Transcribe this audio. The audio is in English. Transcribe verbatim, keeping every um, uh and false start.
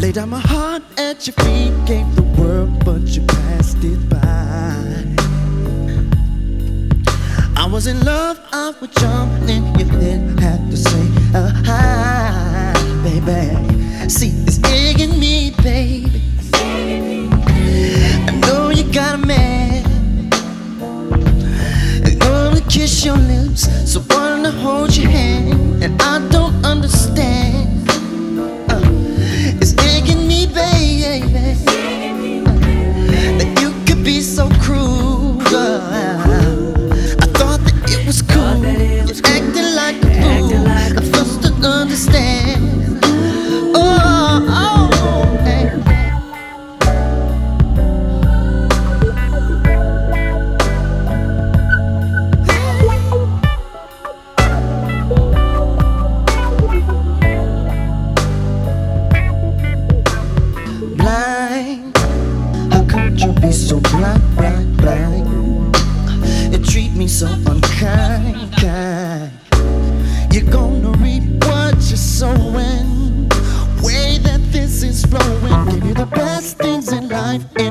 Lay down my heart at your feet, gave the world, but you passed it by. I was in love, I would jump in, you didn't have to say uh, hi, baby. See, it's egging me, baby. I know you got a man, I'm gonna kiss your lips, so wanna hold your hand, and I don't understand. uh, It's egging me, baby, that you could be so cruel. I thought that it was cool, you're acting like a fool. I first don't understand. Oh, oh, hey. Blind, how could you be so blind, blind, blind? You treat me so unkind, kind. You're gonna reap what you're sowing. Way that this is flowing, give you the best things in life.